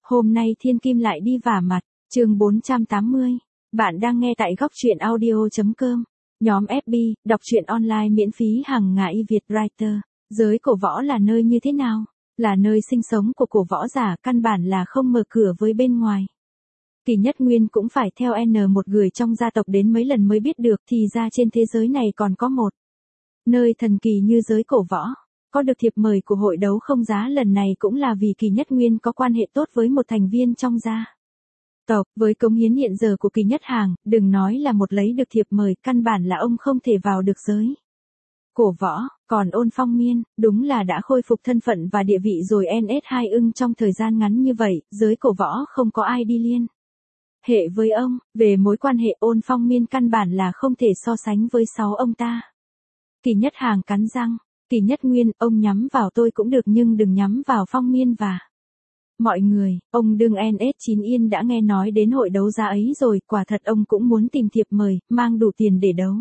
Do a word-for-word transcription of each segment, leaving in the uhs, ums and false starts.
Hôm nay Thiên Kim lại đi vả mặt, chương bốn trăm tám mươi. Bạn đang nghe tại góc truyện audio chấm com. Nhóm ép bê, đọc truyện online miễn phí hàng ngày Việt Writer. Giới cổ võ là nơi như thế nào? Là nơi sinh sống của cổ võ giả, căn bản là không mở cửa với bên ngoài. Kỳ Nhất Nguyên cũng phải theo N một người trong gia tộc đến mấy lần mới biết được, thì ra trên thế giới này còn có một nơi thần kỳ như giới cổ võ. Có được thiệp mời của hội đấu không giá lần này cũng là vì Kỳ Nhất Nguyên có quan hệ tốt với một thành viên trong gia tộc. Với cống hiến hiện giờ của Kỳ Nhất Hàng, đừng nói là một lấy được thiệp mời, căn bản là ông không thể vào được giới cổ võ. Còn Ôn Phong Miên, đúng là đã khôi phục thân phận và địa vị rồi. en ét hai ưng trong thời gian ngắn như vậy, giới cổ võ không có ai đi liên hệ với ông. Về mối quan hệ, Ôn Phong Miên căn bản là không thể so sánh với sáu ông ta. Kỳ Nhất Hàng cắn răng. Kỳ Nhất Nguyên, ông nhắm vào tôi cũng được nhưng đừng nhắm vào Phong Miên và mọi người. Ông đương en ét chín Yên đã nghe nói đến hội đấu giá ấy rồi, quả thật ông cũng muốn tìm thiệp mời, mang đủ tiền để đấu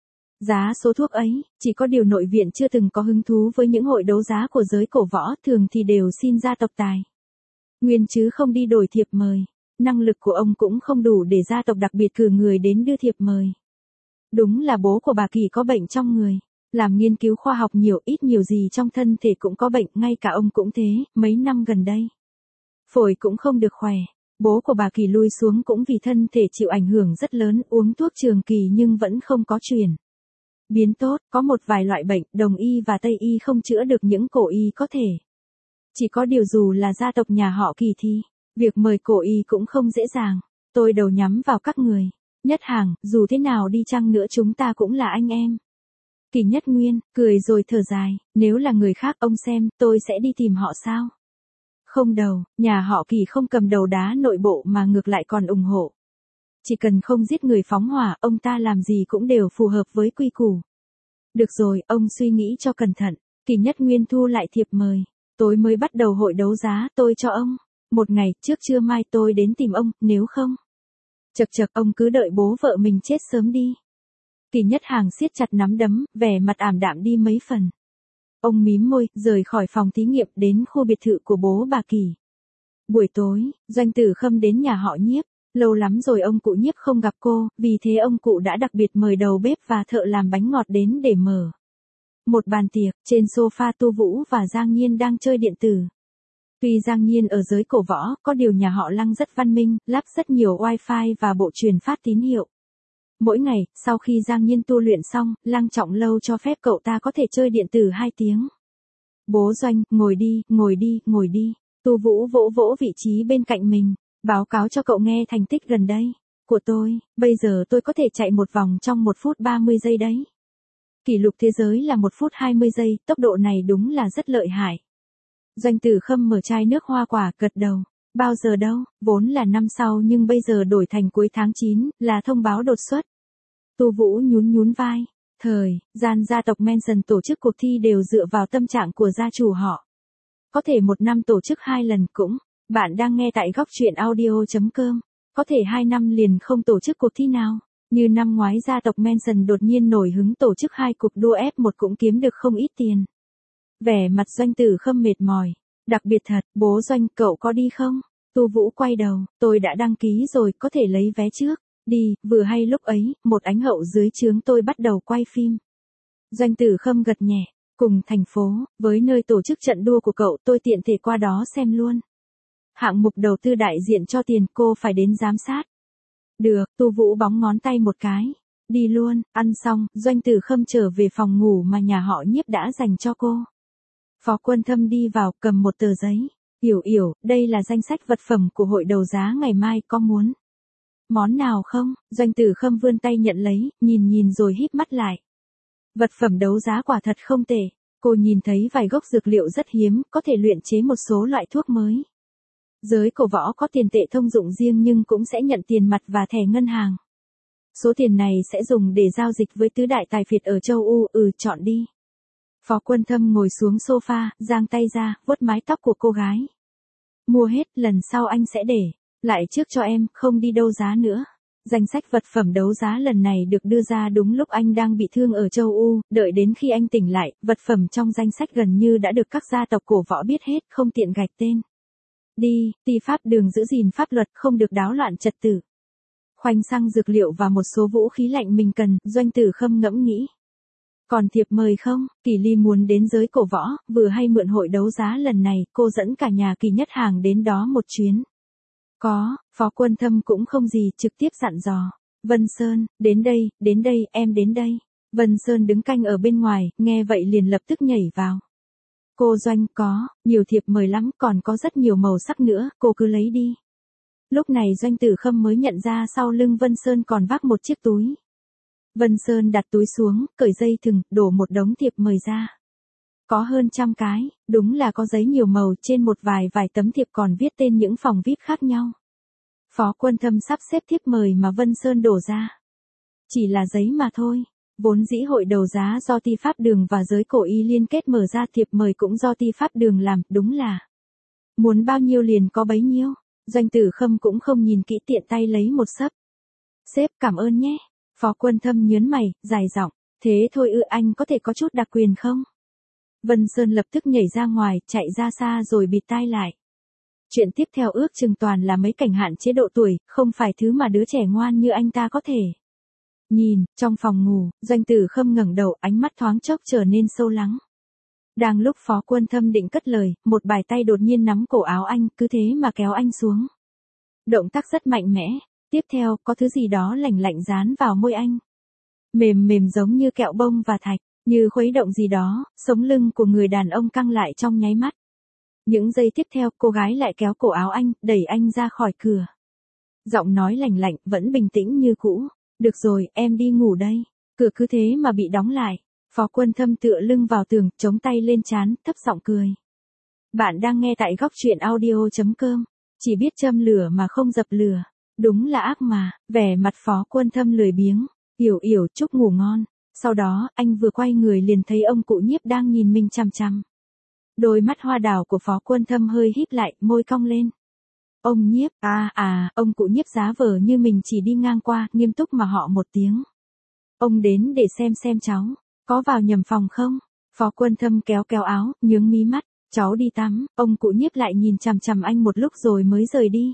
giá số thuốc ấy. Chỉ có điều nội viện chưa từng có hứng thú với những hội đấu giá của giới cổ võ, thường thì đều xin gia tộc tài nguyên chứ không đi đổi thiệp mời. Năng lực của ông cũng không đủ để gia tộc đặc biệt cử người đến đưa thiệp mời. Đúng là bố của bà Kỳ có bệnh trong người. Làm nghiên cứu khoa học nhiều, ít nhiều gì trong thân thể cũng có bệnh, ngay cả ông cũng thế, mấy năm gần đây. Phổi cũng không được khỏe. Bố của bà Kỳ lui xuống cũng vì thân thể chịu ảnh hưởng rất lớn, uống thuốc trường kỳ nhưng vẫn không có chuyển biến tốt. Có một vài loại bệnh, đồng y và tây y không chữa được, những cổ y có thể. Chỉ có điều dù là gia tộc nhà họ Kỳ thì việc mời cổ y cũng không dễ dàng. Tôi đầu nhắm vào các người. Nhất Hàng, dù thế nào đi chăng nữa chúng ta cũng là anh em. Kỳ Nhất Nguyên, cười rồi thở dài, nếu là người khác ông xem, tôi sẽ đi tìm họ sao? Không đầu, nhà họ Kỳ không cầm đầu đá nội bộ mà ngược lại còn ủng hộ. Chỉ cần không giết người phóng hỏa, ông ta làm gì cũng đều phù hợp với quy củ. Được rồi, ông suy nghĩ cho cẩn thận. Kỳ Nhất Nguyên thu lại thiệp mời. Tối mới bắt đầu hội đấu giá, tôi cho ông một ngày, trước trưa mai tôi đến tìm ông, nếu không. Chật chật, ông cứ đợi bố vợ mình chết sớm đi. Kỳ Nhất Hàng siết chặt nắm đấm, vẻ mặt ảm đạm đi mấy phần. Ông mím môi, rời khỏi phòng thí nghiệm đến khu biệt thự của bố bà Kỳ. Buổi tối, Doanh Tử Khâm đến nhà họ Nhiếp. Lâu lắm rồi ông cụ Nhiếp không gặp cô, vì thế ông cụ đã đặc biệt mời đầu bếp và thợ làm bánh ngọt đến để mở một bàn tiệc. Trên sofa Tu Vũ và Giang Nhiên đang chơi điện tử. Tuy Giang Nhiên ở giới cổ võ, có điều nhà họ Lăng rất văn minh, lắp rất nhiều wifi và bộ truyền phát tín hiệu. Mỗi ngày, sau khi Giang Nhiên tu luyện xong, Lăng Trọng Lâu cho phép cậu ta có thể chơi điện tử hai tiếng. Bố Doanh, ngồi đi, ngồi đi, ngồi đi. Tu Vũ vỗ vỗ vị trí bên cạnh mình. Báo cáo cho cậu nghe thành tích gần đây của tôi, bây giờ tôi có thể chạy một vòng trong một phút ba mươi giây đấy. Kỷ lục thế giới là một phút hai mươi giây, tốc độ này đúng là rất lợi hại. Doanh Tử Khâm mở chai nước hoa quả, gật đầu. Bao giờ đâu, vốn là năm sau nhưng bây giờ đổi thành cuối tháng chín, là thông báo đột xuất. Tu Vũ nhún nhún vai. Thời gian gia tộc Manson tổ chức cuộc thi đều dựa vào tâm trạng của gia chủ họ. Có thể một năm tổ chức hai lần cũng. Bạn đang nghe tại góc truyện audio chấm com. Có thể hai năm liền không tổ chức cuộc thi nào. Như năm ngoái gia tộc Manson đột nhiên nổi hứng tổ chức hai cuộc đua ép một cũng kiếm được không ít tiền. Vẻ mặt Doanh Tử Khâm mệt mỏi. Đặc biệt thật, bố Doanh, cậu có đi không? Tu Vũ quay đầu, tôi đã đăng ký rồi, có thể lấy vé trước. Đi, vừa hay lúc ấy, một ánh hậu dưới trướng tôi bắt đầu quay phim. Doanh Tử Khâm gật nhẹ, cùng thành phố, với nơi tổ chức trận đua của cậu, tôi tiện thể qua đó xem luôn. Hạng mục đầu tư đại diện cho tiền, cô phải đến giám sát. Được, Tu Vũ bóng ngón tay một cái. Đi luôn. Ăn xong, Doanh Tử Khâm trở về phòng ngủ mà nhà họ Nhiếp đã dành cho cô. Phó Quân Thâm đi vào, cầm một tờ giấy. Yểu Yểu, đây là danh sách vật phẩm của hội đấu giá ngày mai, có muốn món nào không? Doanh Tử Khâm vươn tay nhận lấy, nhìn nhìn rồi híp mắt lại. Vật phẩm đấu giá quả thật không tệ. Cô nhìn thấy vài gốc dược liệu rất hiếm, có thể luyện chế một số loại thuốc mới. Giới cổ võ có tiền tệ thông dụng riêng nhưng cũng sẽ nhận tiền mặt và thẻ ngân hàng. Số tiền này sẽ dùng để giao dịch với tứ đại tài phiệt ở châu U, ừ, chọn đi. Phó Quân Thâm ngồi xuống sofa, giang tay ra, vuốt mái tóc của cô gái. Mua hết, lần sau anh sẽ để lại trước cho em, không đi đấu giá nữa. Danh sách vật phẩm đấu giá lần này được đưa ra đúng lúc anh đang bị thương ở châu U, đợi đến khi anh tỉnh lại, vật phẩm trong danh sách gần như đã được các gia tộc cổ võ biết hết, không tiện gạch tên. Đi, ti pháp đường giữ gìn pháp luật không được đáo loạn trật tự. Khoanh xăng dược liệu và một số vũ khí lạnh mình cần, Doanh Tử Khâm ngẫm nghĩ. Còn thiệp mời không? Kỳ Ly muốn đến giới cổ võ, vừa hay mượn hội đấu giá lần này, cô dẫn cả nhà Kỳ Nhất Hàng đến đó một chuyến. Có, Phó Quân Thâm cũng không gì, trực tiếp dặn dò. Vân Sơn, đến đây, đến đây, em đến đây. Vân Sơn đứng canh ở bên ngoài, nghe vậy liền lập tức nhảy vào. Cô Doanh, có, nhiều thiệp mời lắm, còn có rất nhiều màu sắc nữa, cô cứ lấy đi. Lúc này Doanh Tử Khâm mới nhận ra sau lưng Vân Sơn còn vác một chiếc túi. Vân Sơn đặt túi xuống, cởi dây thừng, đổ một đống thiệp mời ra. Có hơn trăm cái, đúng là có giấy nhiều màu, trên một vài vài tấm thiệp còn viết tên những phòng vi ai pi khác nhau. Phó Quân Thâm sắp xếp thiệp mời mà Vân Sơn đổ ra. Chỉ là giấy mà thôi. Vốn dĩ hội đấu giá do ti pháp đường và giới cổ y liên kết mở ra, thiệp mời cũng do ti pháp đường làm, đúng là muốn bao nhiêu liền có bấy nhiêu. Doanh Tử Khâm cũng không nhìn kỹ, tiện tay lấy một xấp. Sếp, cảm ơn nhé. Phó Quân Thâm nhớn mày, dài giọng, thế thôi ư, anh có thể có chút đặc quyền không? Vân Sơn lập tức nhảy ra ngoài, chạy ra xa rồi bịt tai lại. Chuyện tiếp theo ước chừng toàn là mấy cảnh hạn chế độ tuổi, không phải thứ mà đứa trẻ ngoan như anh ta có thể. Nhìn, trong phòng ngủ, Doanh Tử Khâm ngẩng đầu, ánh mắt thoáng chốc trở nên sâu lắng. Đang lúc Phó Quân Thâm định cất lời, một bàn tay đột nhiên nắm cổ áo anh, cứ thế mà kéo anh xuống. Động tác rất mạnh mẽ, tiếp theo, có thứ gì đó lạnh lạnh dán vào môi anh. Mềm mềm giống như kẹo bông và thạch, như khuấy động gì đó, sống lưng của người đàn ông căng lại trong nháy mắt. Những giây tiếp theo, cô gái lại kéo cổ áo anh, đẩy anh ra khỏi cửa. Giọng nói lạnh lạnh, vẫn bình tĩnh như cũ. Được rồi, em đi ngủ đây. Cửa cứ thế mà bị đóng lại. Phó Quân Thâm tựa lưng vào tường, chống tay lên trán, thấp giọng cười. Bạn đang nghe tại góc truyện audio chấm com. Chỉ biết châm lửa mà không dập lửa. Đúng là ác mà. Vẻ mặt Phó Quân Thâm lười biếng. Yểu yểu, chúc ngủ ngon. Sau đó, anh vừa quay người liền thấy ông cụ Nhiếp đang nhìn mình chằm chằm. Đôi mắt hoa đào của Phó Quân Thâm hơi híp lại, môi cong lên. Ông Nhiếp, à à, ông cụ Nhiếp giá vờ như mình chỉ đi ngang qua, nghiêm túc mà họ một tiếng. Ông đến để xem xem cháu, có vào nhầm phòng không? Phó Quân Thâm kéo kéo áo, nhướng mí mắt, cháu đi tắm, ông cụ Nhiếp lại nhìn chằm chằm anh một lúc rồi mới rời đi.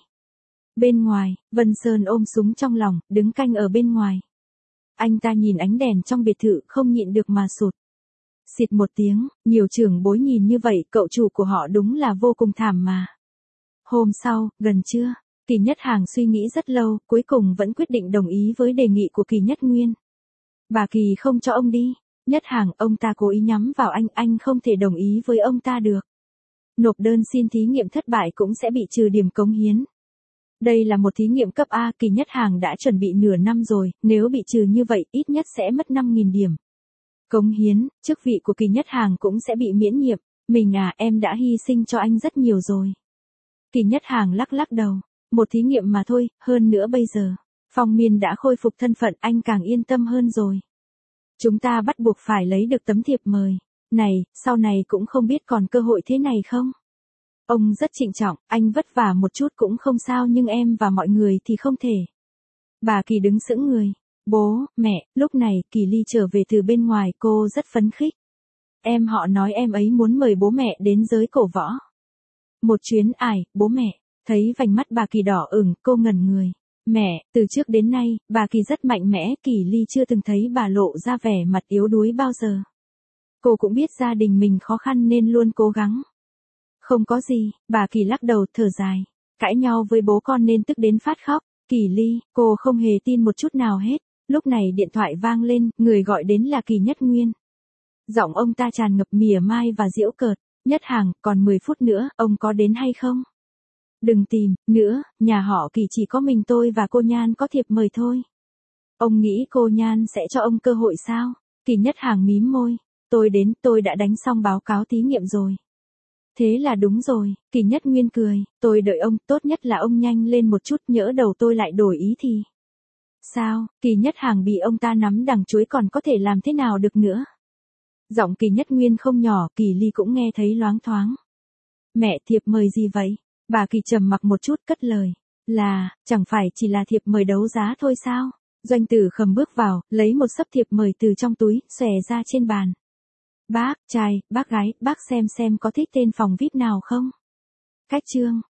Bên ngoài, Vân Sơn ôm súng trong lòng, đứng canh ở bên ngoài. Anh ta nhìn ánh đèn trong biệt thự không nhịn được mà sụt. Xịt một tiếng, nhiều trưởng bối nhìn như vậy, cậu chủ của họ đúng là vô cùng thảm mà. Hôm sau, gần trưa, Kỳ Nhất Hàng suy nghĩ rất lâu, cuối cùng vẫn quyết định đồng ý với đề nghị của Kỳ Nhất Nguyên. Bà Kỳ không cho ông đi. Nhất Hàng, ông ta cố ý nhắm vào anh, anh không thể đồng ý với ông ta được. Nộp đơn xin thí nghiệm thất bại cũng sẽ bị trừ điểm cống hiến. Đây là một thí nghiệm cấp A, Kỳ Nhất Hàng đã chuẩn bị nửa năm rồi, nếu bị trừ như vậy, ít nhất sẽ mất năm nghìn điểm. Cống hiến, chức vị của Kỳ Nhất Hàng cũng sẽ bị miễn nhiệm. Mình à, em đã hy sinh cho anh rất nhiều rồi. Kỳ Nhất Hàng lắc lắc đầu. Một thí nghiệm mà thôi, hơn nữa bây giờ. Phong Miên đã khôi phục thân phận, anh càng yên tâm hơn rồi. Chúng ta bắt buộc phải lấy được tấm thiệp mời. Này, sau này cũng không biết còn cơ hội thế này không? Ông rất trịnh trọng, anh vất vả một chút cũng không sao nhưng em và mọi người thì không thể. Bà Kỳ đứng sững người. Bố, mẹ, lúc này Kỳ Ly trở về từ bên ngoài, cô rất phấn khích. Em họ nói em ấy muốn mời bố mẹ đến giới cổ võ. Một chuyến ải, bố mẹ, thấy vành mắt bà Kỳ đỏ ửng, cô ngẩn người. Mẹ, từ trước đến nay, bà Kỳ rất mạnh mẽ, Kỳ Ly chưa từng thấy bà lộ ra vẻ mặt yếu đuối bao giờ. Cô cũng biết gia đình mình khó khăn nên luôn cố gắng. Không có gì, bà Kỳ lắc đầu thở dài. Cãi nhau với bố con nên tức đến phát khóc. Kỳ Ly, cô không hề tin một chút nào hết. Lúc này điện thoại vang lên, người gọi đến là Kỳ Nhất Nguyên. Giọng ông ta tràn ngập mỉa mai và giễu cợt. Nhất Hàng, còn mười phút nữa, ông có đến hay không? Đừng tìm, nữa, nhà họ Kỳ chỉ có mình tôi và cô Nhan có thiệp mời thôi. Ông nghĩ cô Nhan sẽ cho ông cơ hội sao? Kỳ Nhất Hàng mím môi. Tôi đến, tôi đã đánh xong báo cáo thí nghiệm rồi. Thế là đúng rồi, Kỳ Nhất Nguyên cười. Tôi đợi ông, tốt nhất là ông nhanh lên một chút, nhỡ đầu tôi lại đổi ý thì. Sao, Kỳ Nhất Hàng bị ông ta nắm đằng chuối còn có thể làm thế nào được nữa? Giọng Kỳ Nhất Nguyên không nhỏ, Kỳ Ly cũng nghe thấy loáng thoáng. Mẹ, thiệp mời gì vậy? Bà Kỳ trầm mặc một chút cất lời. Là, chẳng phải chỉ là thiệp mời đấu giá thôi sao? Doanh Tử Khâm bước vào, lấy một xấp thiệp mời từ trong túi, xòe ra trên bàn. Bác, trai, bác gái, bác xem xem có thích tên phòng vi ai pi nào không? Cách chương.